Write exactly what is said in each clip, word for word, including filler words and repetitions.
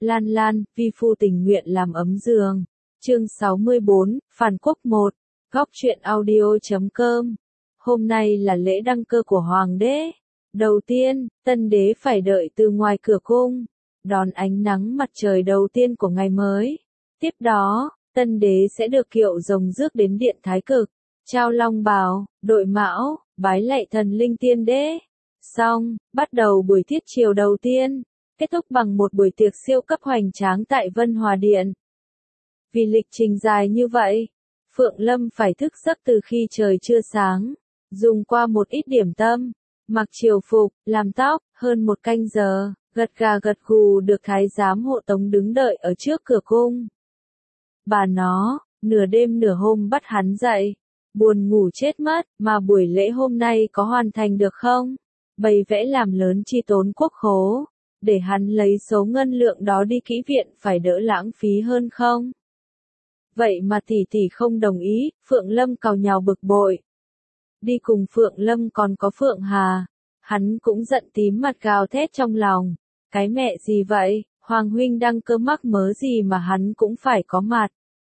Lan Lan, vi phu tình nguyện làm ấm giường. Chương sáu mươi bốn, Phản Quốc một, góc truyện audio chấm com. Hôm nay là lễ đăng cơ của Hoàng đế. Đầu tiên, tân đế phải đợi từ ngoài cửa cung, đón ánh nắng mặt trời đầu tiên của ngày mới. Tiếp đó, tân đế sẽ được kiệu rồng rước đến điện Thái Cực, trao long bào, đội mão, bái lạy thần linh tiên đế. Xong, bắt đầu buổi thiết chiều đầu tiên, kết thúc bằng một buổi tiệc siêu cấp hoành tráng tại Vân Hòa Điện. Vì lịch trình dài như vậy, Phượng Lâm phải thức giấc từ khi trời chưa sáng, dùng qua một ít điểm tâm, mặc triều phục, làm tóc, hơn một canh giờ, gật gà gật gù được thái giám hộ tống đứng đợi ở trước cửa cung. Bà nó, nửa đêm nửa hôm bắt hắn dậy, buồn ngủ chết mất, mà buổi lễ hôm nay có hoàn thành được không? Bày vẽ làm lớn chi tốn quốc khố, để hắn lấy số ngân lượng đó đi kỹ viện phải đỡ lãng phí hơn không? Vậy mà tỷ tỷ không đồng ý, Phượng Lâm càu nhàu bực bội. Đi cùng Phượng Lâm còn có Phượng Hà, hắn cũng giận tím mặt gào thét trong lòng. Cái mẹ gì vậy, Hoàng huynh đăng cơ mắc mớ gì mà hắn cũng phải có mặt.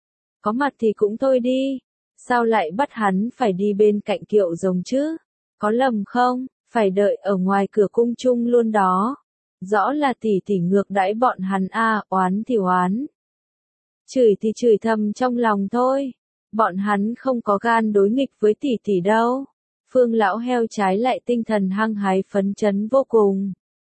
Có mặt thì cũng thôi đi, sao lại bắt hắn phải đi bên cạnh kiệu rồng chứ? Có lầm không, phải đợi ở ngoài cửa cung chung luôn đó. Rõ là tỷ tỷ ngược đãi bọn hắn a, oán thì oán. Chửi thì chửi thầm trong lòng thôi, bọn hắn không có gan đối nghịch với tỷ tỷ đâu. Phương lão heo trái lại tinh thần hăng hái phấn chấn vô cùng.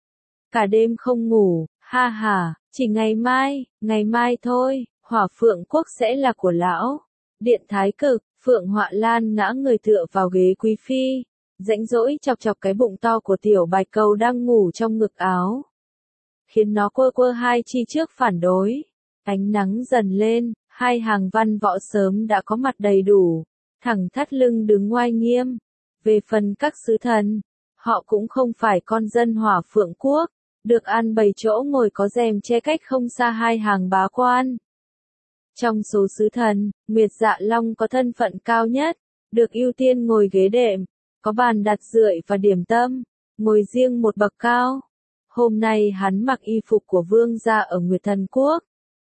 Cả đêm không ngủ, ha ha, chỉ ngày mai, ngày mai thôi, Hỏa Phượng Quốc sẽ là của lão. Điện Thái Cực, Phượng Họa Lan ngã người tựa vào ghế quý phi, rãnh rỗi chọc chọc cái bụng to của tiểu bạch cầu đang ngủ trong ngực áo, khiến nó quơ quơ hai chi trước phản đối. Ánh nắng dần lên, hai hàng văn võ sớm đã có mặt đầy đủ, thẳng thắt lưng đứng oai nghiêm. Về phần các sứ thần, họ cũng không phải con dân Hỏa Phượng Quốc, được an bày chỗ ngồi có rèm che cách không xa hai hàng bá quan. Trong số sứ thần, Nguyệt Dạ Long có thân phận cao nhất, được ưu tiên ngồi ghế đệm, có bàn đặt rượi và điểm tâm, ngồi riêng một bậc cao. Hôm nay hắn mặc y phục của vương gia ở Nguyệt Thần Quốc.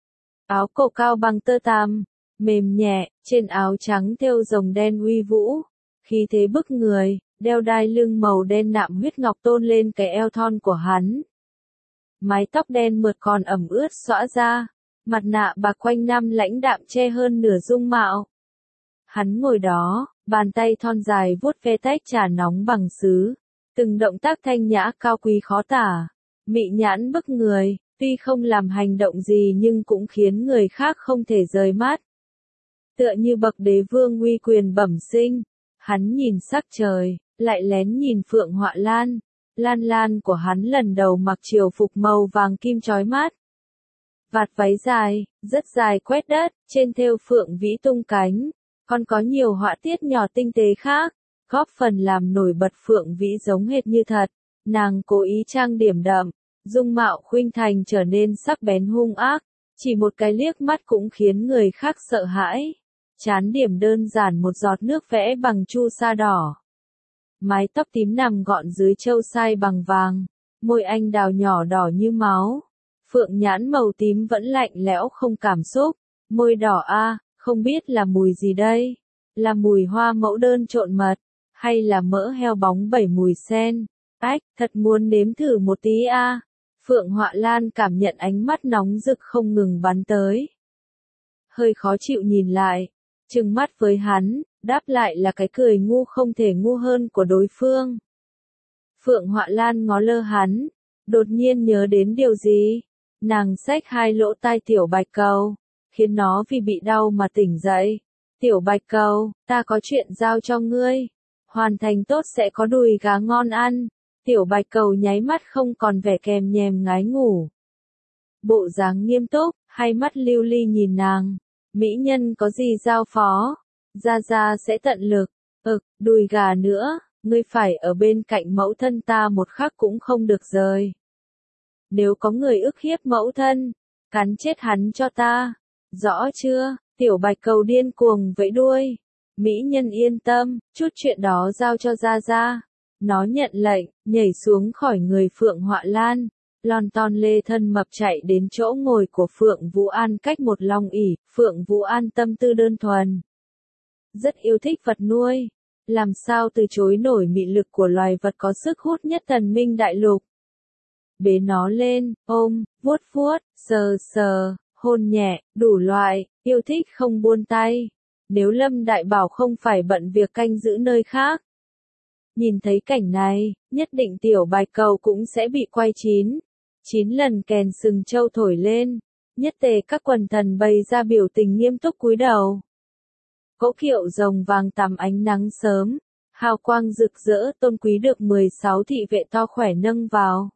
Áo cổ cao bằng tơ tằm, mềm nhẹ, trên áo trắng thêu rồng đen uy vũ, khí thế bức người, đeo đai lưng màu đen nạm huyết ngọc tôn lên cái eo thon của hắn. Mái tóc đen mượt còn ẩm ướt xõa ra, mặt nạ bạc quanh năm lãnh đạm che hơn nửa dung mạo. Hắn ngồi đó, bàn tay thon dài vuốt ve tách trà nóng bằng sứ, từng động tác thanh nhã cao quý khó tả, mị nhãn bức người. Tuy không làm hành động gì nhưng cũng khiến người khác không thể rời mắt. Tựa như bậc đế vương uy quyền bẩm sinh, hắn nhìn sắc trời, lại lén nhìn Phượng Họa Lan. Lan Lan của hắn lần đầu mặc triều phục màu vàng kim chói mắt. Vạt váy dài, rất dài quét đất, trên thêu phượng vĩ tung cánh, còn có nhiều họa tiết nhỏ tinh tế khác, góp phần làm nổi bật phượng vĩ giống hệt như thật. Nàng cố ý trang điểm đậm, dung mạo khuynh thành trở nên sắc bén hung ác, chỉ một cái liếc mắt cũng khiến người khác sợ hãi. Chán điểm đơn giản một giọt nước vẽ bằng chu sa đỏ. Mái tóc tím nằm gọn dưới châu sai bằng vàng, môi anh đào nhỏ đỏ như máu. Phượng nhãn màu tím vẫn lạnh lẽo không cảm xúc, môi đỏ a, không biết là mùi gì đây? Là mùi hoa mẫu đơn trộn mật, hay là mỡ heo bóng bảy mùi sen? Ách, thật muốn nếm thử một tí a. Phượng Họa Lan cảm nhận ánh mắt nóng rực không ngừng bắn tới. Hơi khó chịu nhìn lại, trừng mắt với hắn, đáp lại là cái cười ngu không thể ngu hơn của đối phương. Phượng Họa Lan ngó lơ hắn, đột nhiên nhớ đến điều gì. Nàng xách hai lỗ tai tiểu bạch cầu, khiến nó vì bị đau mà tỉnh dậy. Tiểu bạch cầu, ta có chuyện giao cho ngươi. Hoàn thành tốt sẽ có đùi gà ngon ăn. Tiểu bạch cầu nháy mắt không còn vẻ kèm nhèm ngái ngủ. Bộ dáng nghiêm túc, hai mắt lưu ly nhìn nàng. Mỹ nhân có gì giao phó? Gia Gia sẽ tận lực. Ực, đùi gà nữa, ngươi phải ở bên cạnh mẫu thân ta một khắc cũng không được rời. Nếu có người ức hiếp mẫu thân, cắn chết hắn cho ta. Rõ chưa? Tiểu bạch cầu điên cuồng vẫy đuôi. Mỹ nhân yên tâm, chút chuyện đó giao cho Gia Gia. Nó nhận lệnh, nhảy xuống khỏi người Phượng Họa Lan, lon ton lê thân mập chạy đến chỗ ngồi của Phượng Vũ An cách một long ỷ. Phượng Vũ An tâm tư đơn thuần, rất yêu thích vật nuôi, làm sao từ chối nổi mị lực của loài vật có sức hút nhất thần minh đại lục. Bế nó lên, ôm, vuốt vuốt, sờ sờ, hôn nhẹ, đủ loại, yêu thích không buông tay. Nếu Lâm Đại Bảo không phải bận việc canh giữ nơi khác, nhìn thấy cảnh này, nhất định tiểu bạch cầu cũng sẽ bị quay chín. Chín lần kèn sừng châu thổi lên, nhất tề các quần thần bày ra biểu tình nghiêm túc cúi đầu. Cỗ kiệu rồng vàng tắm ánh nắng sớm, hào quang rực rỡ tôn quý được mười sáu thị vệ to khỏe nâng vào.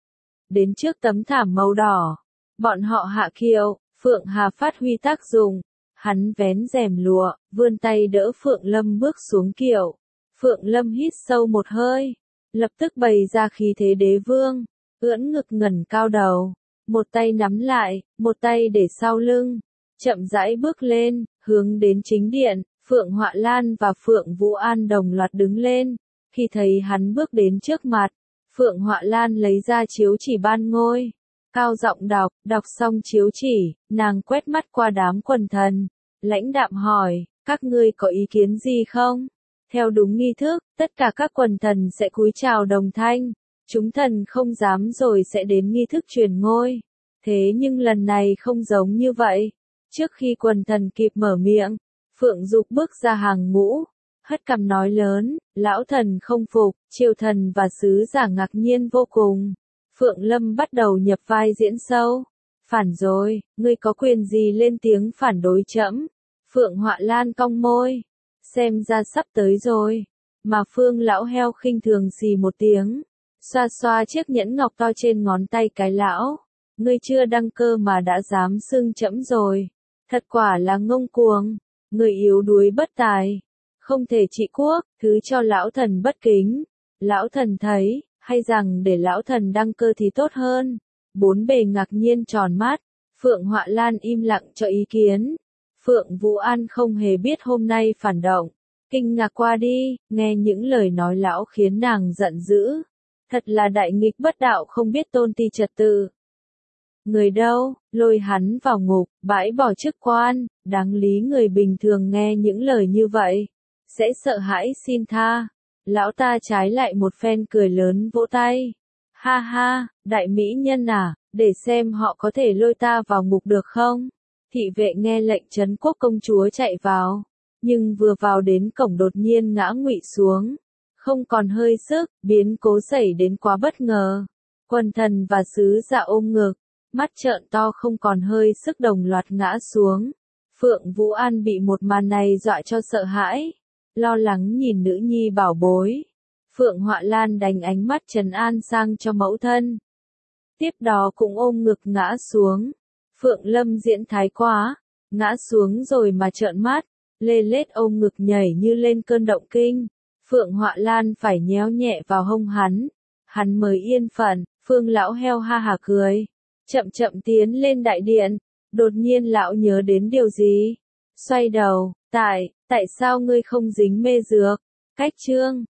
Đến trước tấm thảm màu đỏ, bọn họ hạ kiệu, Phượng Hà phát huy tác dụng. Hắn vén rèm lụa, vươn tay đỡ Phượng Lâm bước xuống kiệu. Phượng Lâm hít sâu một hơi, lập tức bày ra khí thế đế vương, ưỡn ngực ngẩng cao đầu, một tay nắm lại, một tay để sau lưng, chậm rãi bước lên, hướng đến chính điện. Phượng Họa Lan và Phượng Vũ An đồng loạt đứng lên, khi thấy hắn bước đến trước mặt, Phượng Họa Lan lấy ra chiếu chỉ ban ngôi, cao giọng đọc, đọc xong chiếu chỉ, nàng quét mắt qua đám quần thần, lãnh đạm hỏi, các ngươi có ý kiến gì không? Theo đúng nghi thức, tất cả các quần thần sẽ cúi chào đồng thanh, chúng thần không dám rồi sẽ đến nghi thức truyền ngôi. Thế nhưng lần này không giống như vậy. Trước khi quần thần kịp mở miệng, Phượng Dục bước ra hàng ngũ, hất cằm nói lớn, lão thần không phục. Triều thần và sứ giả ngạc nhiên vô cùng. Phượng Lâm bắt đầu nhập vai diễn sâu. Phản rồi, ngươi có quyền gì lên tiếng phản đối trẫm? Phượng Họa Lan cong môi, xem ra sắp tới rồi. Mà Phương lão heo khinh thường xì một tiếng, xoa xoa chiếc nhẫn ngọc to trên ngón tay cái lão. Ngươi chưa đăng cơ mà đã dám xưng trẫm rồi, thật quả là ngông cuồng, người yếu đuối bất tài, không thể trị quốc, thứ cho lão thần bất kính. Lão thần thấy, hay rằng để lão thần đăng cơ thì tốt hơn. Bốn bề ngạc nhiên tròn mắt, Phượng Họa Lan im lặng cho ý kiến. Phượng Vũ An không hề biết hôm nay phản động, kinh ngạc qua đi, nghe những lời nói lão khiến nàng giận dữ. Thật là đại nghịch bất đạo không biết tôn ti trật tự. Người đâu, lôi hắn vào ngục, bãi bỏ chức quan, đáng lý người bình thường nghe những lời như vậy, sẽ sợ hãi xin tha. Lão ta trái lại một phen cười lớn vỗ tay. Ha ha, đại mỹ nhân à, để xem họ có thể lôi ta vào ngục được không? Thị vệ nghe lệnh trấn quốc công chúa chạy vào, nhưng vừa vào đến cổng đột nhiên ngã ngụy xuống, không còn hơi sức, biến cố xảy đến quá bất ngờ. Quần thần và sứ giả ôm ngực, mắt trợn to không còn hơi sức đồng loạt ngã xuống. Phượng Vũ An bị một màn này dọa cho sợ hãi, lo lắng nhìn nữ nhi bảo bối. Phượng Họa Lan đánh ánh mắt trấn an sang cho mẫu thân, tiếp đó cũng ôm ngực ngã xuống. Phượng Lâm diễn thái quá, ngã xuống rồi mà trợn mắt, lê lết ôm ngực nhảy như lên cơn động kinh. Phượng Họa Lan phải nhéo nhẹ vào hông hắn, hắn mới yên phận. Phương lão heo ha hả cười, chậm chậm tiến lên đại điện. Đột nhiên lão nhớ đến điều gì, xoay đầu, tại, tại sao ngươi không dính mê dược? Cách chương